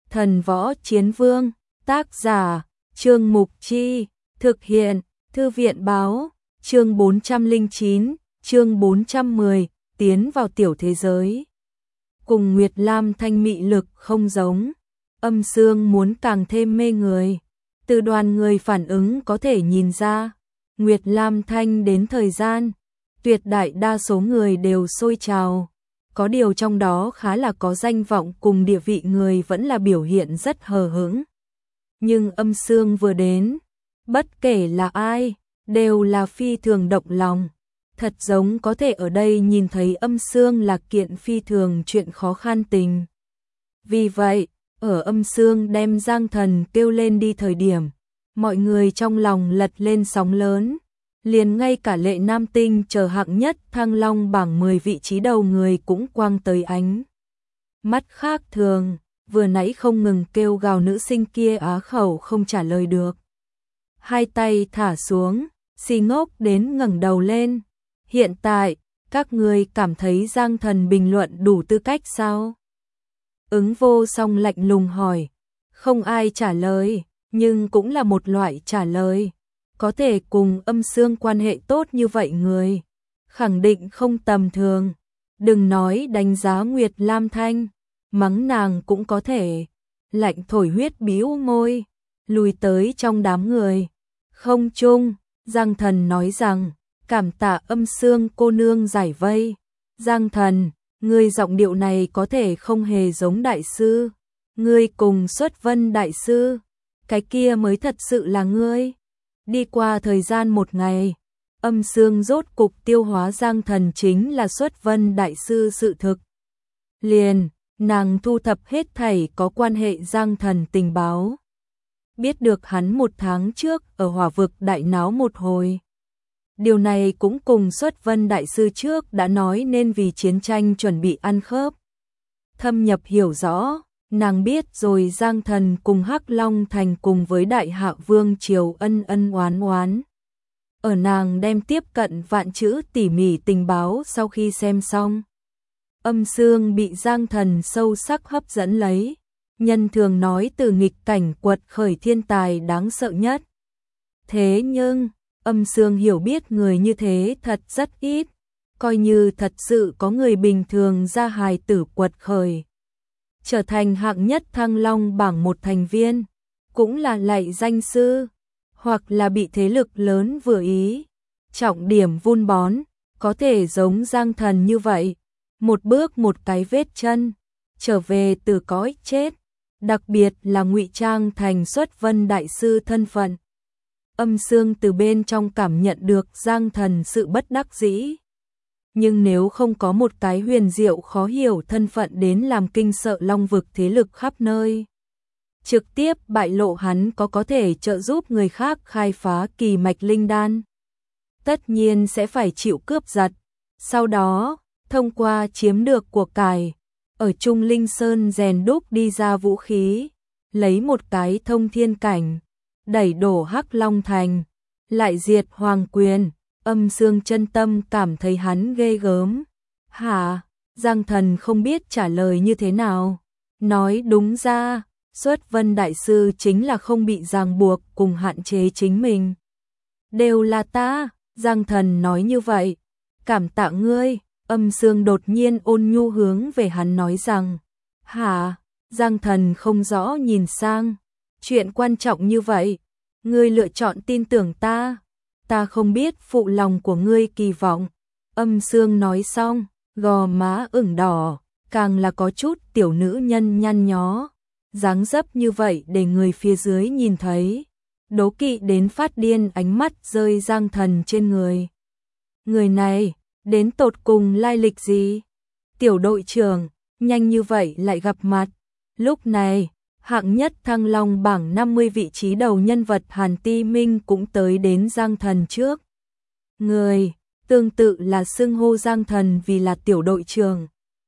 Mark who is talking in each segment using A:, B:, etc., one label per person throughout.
A: Thần Võ Chiến Vương, tác giả, Trương Mục Chi, thực hiện, Thư viện Báo, chương 409, chương 410, tiến vào tiểu thế giới. Cùng Nguyệt Lam Thanh mị lực không giống, Âm Sương muốn càng thêm mê người. Từ đoàn người phản ứng có thể nhìn ra, Nguyệt Lam Thanh đến thời gian, tuyệt đại đa số người đều sôi trào. Có điều trong đó khá là có danh vọng cùng địa vị người vẫn là biểu hiện rất hờ hững. Nhưng Âm Sương vừa đến, bất kể là ai, đều là phi thường động lòng. Thật giống có thể ở đây nhìn thấy Âm Sương là kiện phi thường chuyện khó khăn tình. Vì vậy, ở Âm Sương đem Giang Thần kêu lên đi thời điểm, mọi người trong lòng lật lên sóng lớn. Liền ngay cả Lệ Nam Tinh chờ hạng nhất Thăng Long bảng 10 vị trí đầu người cũng quang tới ánh mắt khác thường, vừa nãy không ngừng kêu gào nữ sinh kia á khẩu không trả lời được. Hai tay thả xuống, si ngốc đến ngẩng đầu lên. Hiện tại, các người cảm thấy Giang Thần bình luận đủ tư cách sao? Ứng Vô Song lạnh lùng hỏi. Không ai trả lời, nhưng cũng là một loại trả lời. Có thể cùng Âm Sương quan hệ tốt như vậy người, khẳng định không tầm thường. Đừng nói đánh giá Nguyệt Lam Thanh, mắng nàng cũng có thể. Lạnh thổi huyết bĩu môi, lùi tới trong đám người. Không chung, Giang Thần nói rằng, cảm tạ Âm Sương cô nương giải vây. Giang Thần, ngươi giọng điệu này có thể không hề giống đại sư. Ngươi cùng Xuất Vân đại sư, cái kia mới thật sự là ngươi. Đi qua thời gian một ngày, Âm Sương rốt cục tiêu hóa Giang Thần chính là Xuất Vân đại sư sự thực. Liền, nàng thu thập hết thảy có quan hệ Giang Thần tình báo. Biết được hắn một tháng trước ở Hỏa Vực đại náo một hồi. Điều này cũng cùng Xuất Vân đại sư trước đã nói nên vì chiến tranh chuẩn bị ăn khớp. Thâm nhập hiểu rõ, nàng biết rồi Giang Thần cùng Hắc Long Thành cùng với Đại Hạ Vương triều ân ân oán oán. Ở nàng đem tiếp cận vạn chữ tỉ mỉ tình báo sau khi xem xong. Âm Sương bị Giang Thần sâu sắc hấp dẫn lấy. Nhân thường nói từ nghịch cảnh quật khởi thiên tài đáng sợ nhất. Thế nhưng, Âm Sương hiểu biết người như thế thật rất ít. Coi như thật sự có người bình thường ra hài tử quật khởi, trở thành hạng nhất Thăng Long bảng một thành viên, cũng là lạy danh sư, hoặc là bị thế lực lớn vừa ý, trọng điểm vun bón, có thể giống Giang Thần như vậy, một bước một cái vết chân, trở về từ cõi chết, đặc biệt là ngụy trang thành Xuất Vân đại sư thân phận. Âm Sương từ bên trong cảm nhận được Giang Thần sự bất đắc dĩ. Nhưng nếu không có một cái huyền diệu khó hiểu thân phận đến làm kinh sợ Long Vực thế lực khắp nơi, trực tiếp bại lộ hắn có thể trợ giúp người khác khai phá kỳ mạch linh đan, tất nhiên sẽ phải chịu cướp giật. Sau đó, thông qua chiếm được của cải, ở Trung Linh Sơn rèn đúc đi ra vũ khí, lấy một cái thông thiên cảnh, đẩy đổ Hắc Long Thành, lại diệt Hoàng Quyền. Âm Sương chân tâm cảm thấy hắn ghê gớm. Hả? Giang Thần không biết trả lời như thế nào. Nói đúng ra, Xuất Vân đại sư chính là không bị ràng buộc cùng hạn chế chính mình. Đều là ta, Giang Thần nói như vậy. Cảm tạ ngươi. Âm Sương đột nhiên ôn nhu hướng về hắn nói rằng. Hả? Giang Thần không rõ nhìn sang. Chuyện quan trọng như vậy, ngươi lựa chọn tin tưởng ta. Ta không biết phụ lòng của ngươi kỳ vọng. Âm Sương nói xong, gò má ửng đỏ, càng là có chút tiểu nữ nhân nhăn nhó. Dáng dấp như vậy để người phía dưới nhìn thấy, đố kỵ đến phát điên, ánh mắt rơi Giang Thần trên người. Người này, đến tột cùng lai lịch gì? Tiểu đội trưởng, nhanh như vậy lại gặp mặt. Lúc này, hạng nhất Thăng Long bảng 50 vị trí đầu nhân vật Hàn Ti Minh cũng tới đến Giang Thần trước. Người, tương tự là xưng hô Giang Thần vì là tiểu đội trưởng.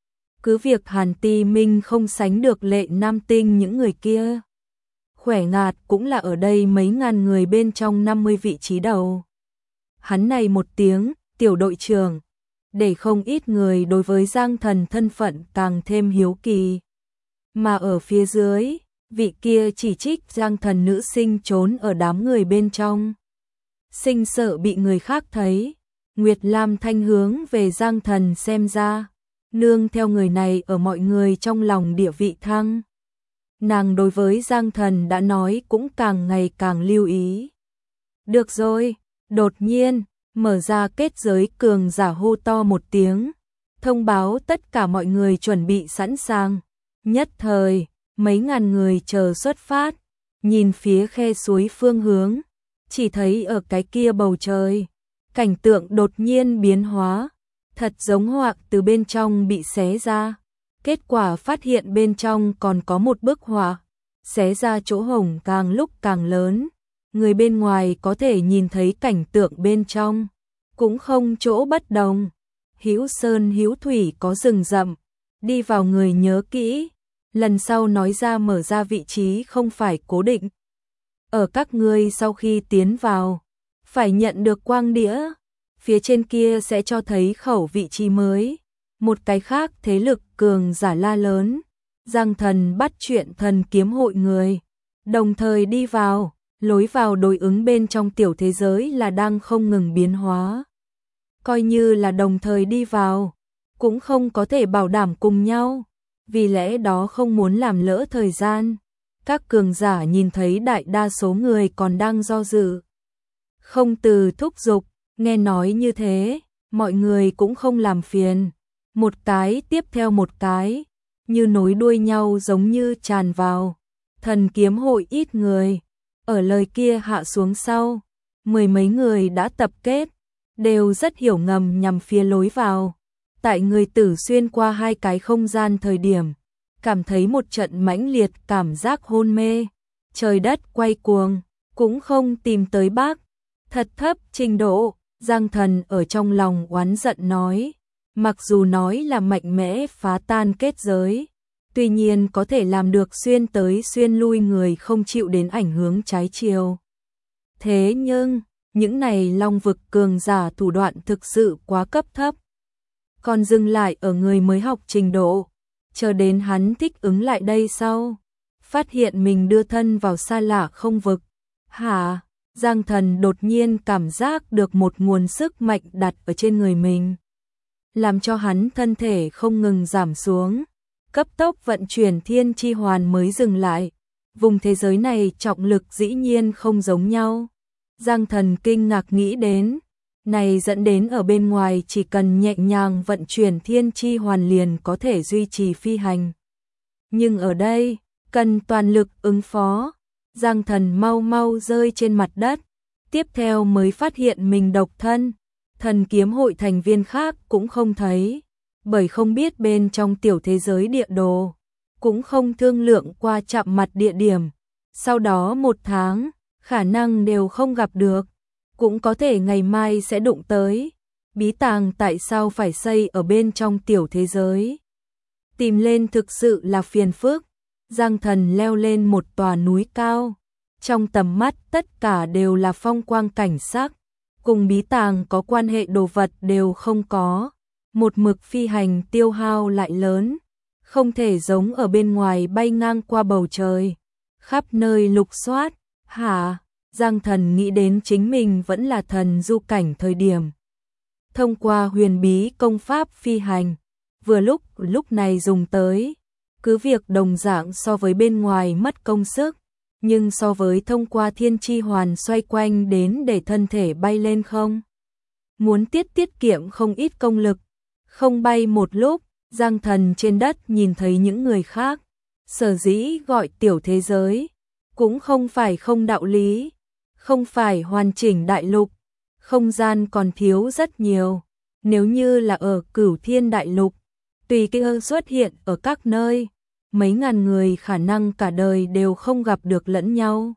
A: Cứ việc Hàn Ti Minh không sánh được Lệ Nam Tinh những người kia, khỏe ngạt cũng là ở đây mấy ngàn người bên trong 50 vị trí đầu. Hắn này một tiếng, tiểu đội trưởng, để không ít người đối với Giang Thần thân phận càng thêm hiếu kỳ. Mà ở phía dưới, vị kia chỉ trích Giang Thần nữ sinh trốn ở đám người bên trong. Sinh sợ bị người khác thấy. Nguyệt Lam Thanh hướng về Giang Thần xem ra, nương theo người này ở mọi người trong lòng địa vị thăng. Nàng đối với Giang Thần đã nói cũng càng ngày càng lưu ý. Được rồi, đột nhiên, mở ra kết giới cường giả hô to một tiếng, thông báo tất cả mọi người chuẩn bị sẵn sàng. Nhất thời, mấy ngàn người chờ xuất phát, nhìn phía khe suối phương hướng, chỉ thấy ở cái kia bầu trời, cảnh tượng đột nhiên biến hóa, thật giống họa từ bên trong bị xé ra. Kết quả phát hiện bên trong còn có một bức họa, xé ra chỗ hổng càng lúc càng lớn, người bên ngoài có thể nhìn thấy cảnh tượng bên trong, cũng không chỗ bất đồng. Hữu sơn hữu thủy có rừng rậm, đi vào người nhớ kỹ, lần sau nói ra mở ra vị trí không phải cố định. Ở các ngươi sau khi tiến vào, phải nhận được quang đĩa, phía trên kia sẽ cho thấy khẩu vị trí mới. Một cái khác thế lực cường giả la lớn, Giang Thần bắt chuyện thần kiếm hội người, đồng thời đi vào, lối vào đối ứng bên trong tiểu thế giới là đang không ngừng biến hóa. Coi như là đồng thời đi vào, cũng không có thể bảo đảm cùng nhau, vì lẽ đó không muốn làm lỡ thời gian. Các cường giả nhìn thấy đại đa số người còn đang do dự, không từ thúc giục, nghe nói như thế, mọi người cũng không làm phiền. Một cái tiếp theo một cái, như nối đuôi nhau giống như tràn vào. Thần kiếm hội ít người, ở lời kia hạ xuống sau, mười mấy người đã tập kết, đều rất hiểu ngầm nhằm phía lối vào. Tại người tử xuyên qua hai cái không gian thời điểm, cảm thấy một trận mãnh liệt cảm giác hôn mê, trời đất quay cuồng, cũng không tìm tới bác. Thật thấp trình độ, Giang Thần ở trong lòng oán giận nói. Mặc dù nói là mạnh mẽ phá tan kết giới, tuy nhiên có thể làm được xuyên tới xuyên lui người không chịu đến ảnh hưởng trái chiều. Thế nhưng, những này long vực cường giả thủ đoạn thực sự quá cấp thấp. Còn dừng lại ở người mới học trình độ, chờ đến hắn thích ứng lại đây sau, phát hiện mình đưa thân vào xa lạ không vực. Hả? Giang Thần đột nhiên cảm giác được một nguồn sức mạnh đặt ở trên người mình, làm cho hắn thân thể không ngừng giảm xuống, cấp tốc vận chuyển thiên chi hoàn mới dừng lại. Vùng thế giới này trọng lực dĩ nhiên không giống nhau. Giang Thần kinh ngạc nghĩ đến, này dẫn đến ở bên ngoài chỉ cần nhẹ nhàng vận chuyển thiên chi hoàn liền có thể duy trì phi hành. Nhưng ở đây, cần toàn lực ứng phó. Giang Thần mau mau rơi trên mặt đất, tiếp theo mới phát hiện mình độc thân. Thần kiếm hội thành viên khác cũng không thấy, bởi không biết bên trong tiểu thế giới địa đồ, cũng không thương lượng qua chạm mặt địa điểm. Sau đó một tháng, khả năng đều không gặp được, cũng có thể ngày mai sẽ đụng tới. Bí tàng tại sao phải xây ở bên trong tiểu thế giới? Tìm lên thực sự là phiền phức. Giang Thần leo lên một tòa núi cao, trong tầm mắt tất cả đều là phong quang cảnh sắc, cùng bí tàng có quan hệ đồ vật đều không có. Một mực phi hành tiêu hao lại lớn, không thể giống ở bên ngoài bay ngang qua bầu trời, khắp nơi lục soát. Hả? Giang Thần nghĩ đến chính mình vẫn là thần du cảnh thời điểm, thông qua huyền bí công pháp phi hành, vừa lúc này dùng tới, cứ việc đồng dạng so với bên ngoài mất công sức, nhưng so với thông qua thiên chi hoàn xoay quanh đến để thân thể bay lên không, muốn tiết kiệm không ít công lực. Không bay một lúc, Giang Thần trên đất nhìn thấy những người khác, sở dĩ gọi tiểu thế giới, cũng không phải không đạo lý, không phải hoàn chỉnh đại lục, không gian còn thiếu rất nhiều. Nếu như là ở Cửu Thiên đại lục, tùy cơ xuất hiện ở các nơi, mấy ngàn người khả năng cả đời đều không gặp được lẫn nhau.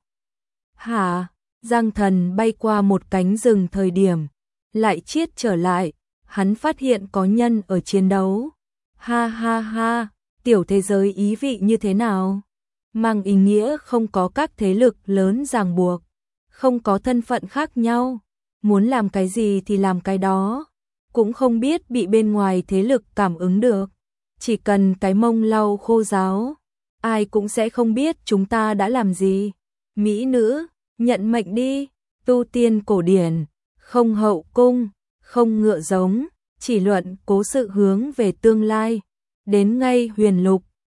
A: Hả? Giang Thần bay qua một cánh rừng thời điểm, lại chiết trở lại, hắn phát hiện có nhân ở chiến đấu. Ha ha ha, tiểu thế giới ý vị như thế nào? Mang ý nghĩa không có các thế lực lớn ràng buộc, không có thân phận khác nhau, muốn làm cái gì thì làm cái đó, cũng không biết bị bên ngoài thế lực cảm ứng được, chỉ cần cái mông lau khô ráo, ai cũng sẽ không biết chúng ta đã làm gì. Mỹ nữ, nhận mệnh đi, tu tiên cổ điển, không hậu cung, không ngựa giống, chỉ luận cố sự hướng về tương lai. Đến ngay huyền lục,